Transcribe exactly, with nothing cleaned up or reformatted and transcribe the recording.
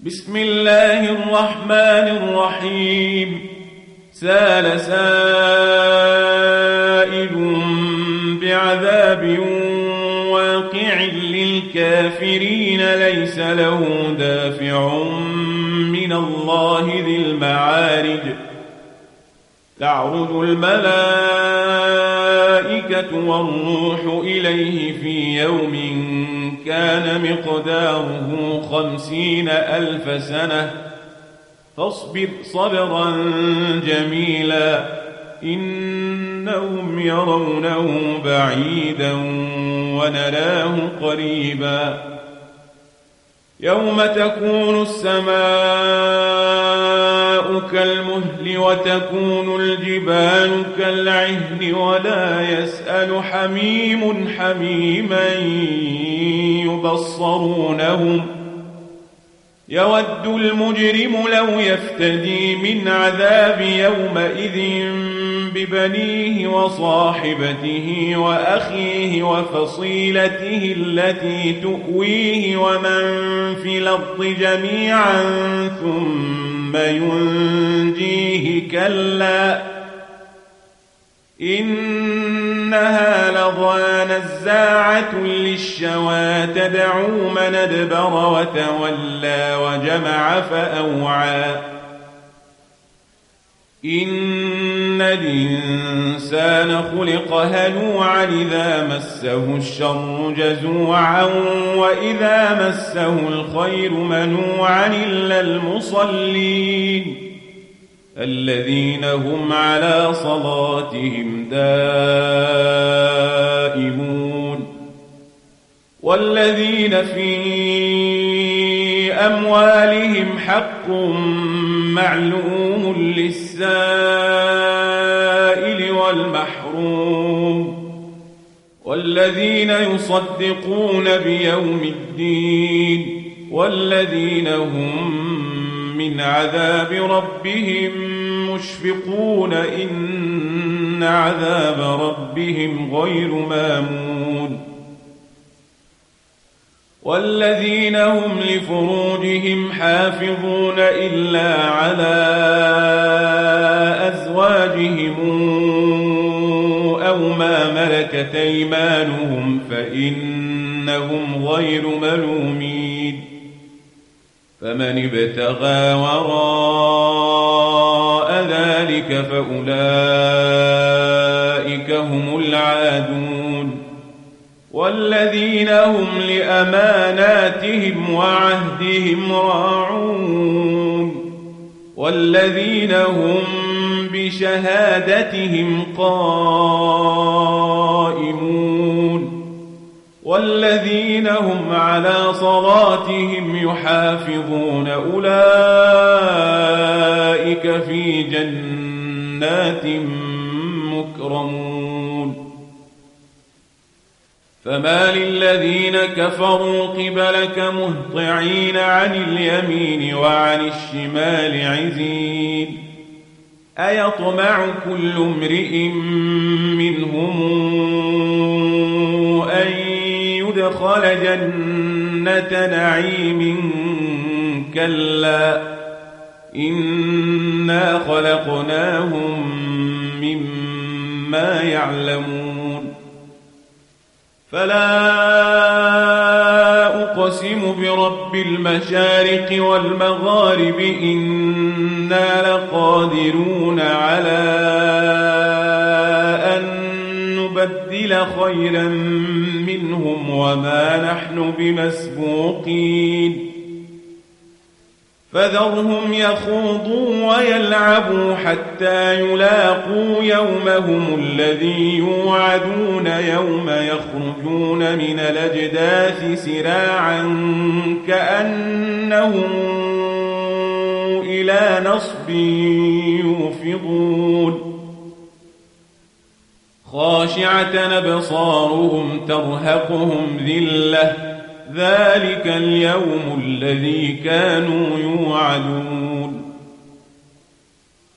بسم الله الرحمن الرحيم. سال سائل بعذاب واقع للكافرين ليس له دافع من الله ذي المعارج. تعرج الملائكة والروح إليه في يوم كان مقداره خمسين ألف سنة فاصبر صبرا جميلا إنهم يرونه بعيدا ونراه قريبا. يوم تكون السماء كالمهل وتكون الجبال كالعهن ولا يسأل حميم حميما يبصرونهم. يود المجرم لو يفتدي من عذاب يومئذ ببنيه وصاحبته وأخيه وفصيلته التي تؤويه ومن في الأرض جميعا ثم ينجيه كلا إنها لظى نزاعة للشوى تدعو من أدبر وتولى وجمع فأوعى. إن الإنسان خلق هلوعا إذا مسه الشر جزوعا وإذا مسه الخير منوعا إلا المصلين الذين هم على صلاتهم دائمون. والذين في أموالهم حق معلوم للسائل والمحروم والذين يصدقون بيوم الدين والذين هم من عذاب ربهم مشفقون إن عذاب ربهم غير مامون. والذين هم لفروجهم حافظون إلا على أزواجهم أو ما ملكت أيمانهم فإنهم غير ملومين. فمن ابتغى وراء ذلك فأولئك هم العادون. والذين هم لأماناتهم وعهدهم راعون والذين هم بشهادتهم قائمون والذين هم على صلاتهم يحافظون أولئك في جنات مكرمون. فما للذين كفروا قبلك مهطعين عن اليمين وعن الشمال عزين. أيطمع كل امرئ منهم أن يدخل جنة نعيم كلا إنا خلقناهم مما يعلمون. فلا أقسم برب المشارق والمغارب إنا لقادرون على أن نبدل خيرا منهم وما نحن بمسبوقين. فذرهم يخوضوا ويلعبوا حتى يلاقوا يومهم الذي يوعدون يوم يخرجون من الأجداث سراعا كأنهم إلى نصب يوفضون. خاشعة أبصارهم ترهقهم ذلة ذلك اليوم الذي كانوا يوعدون.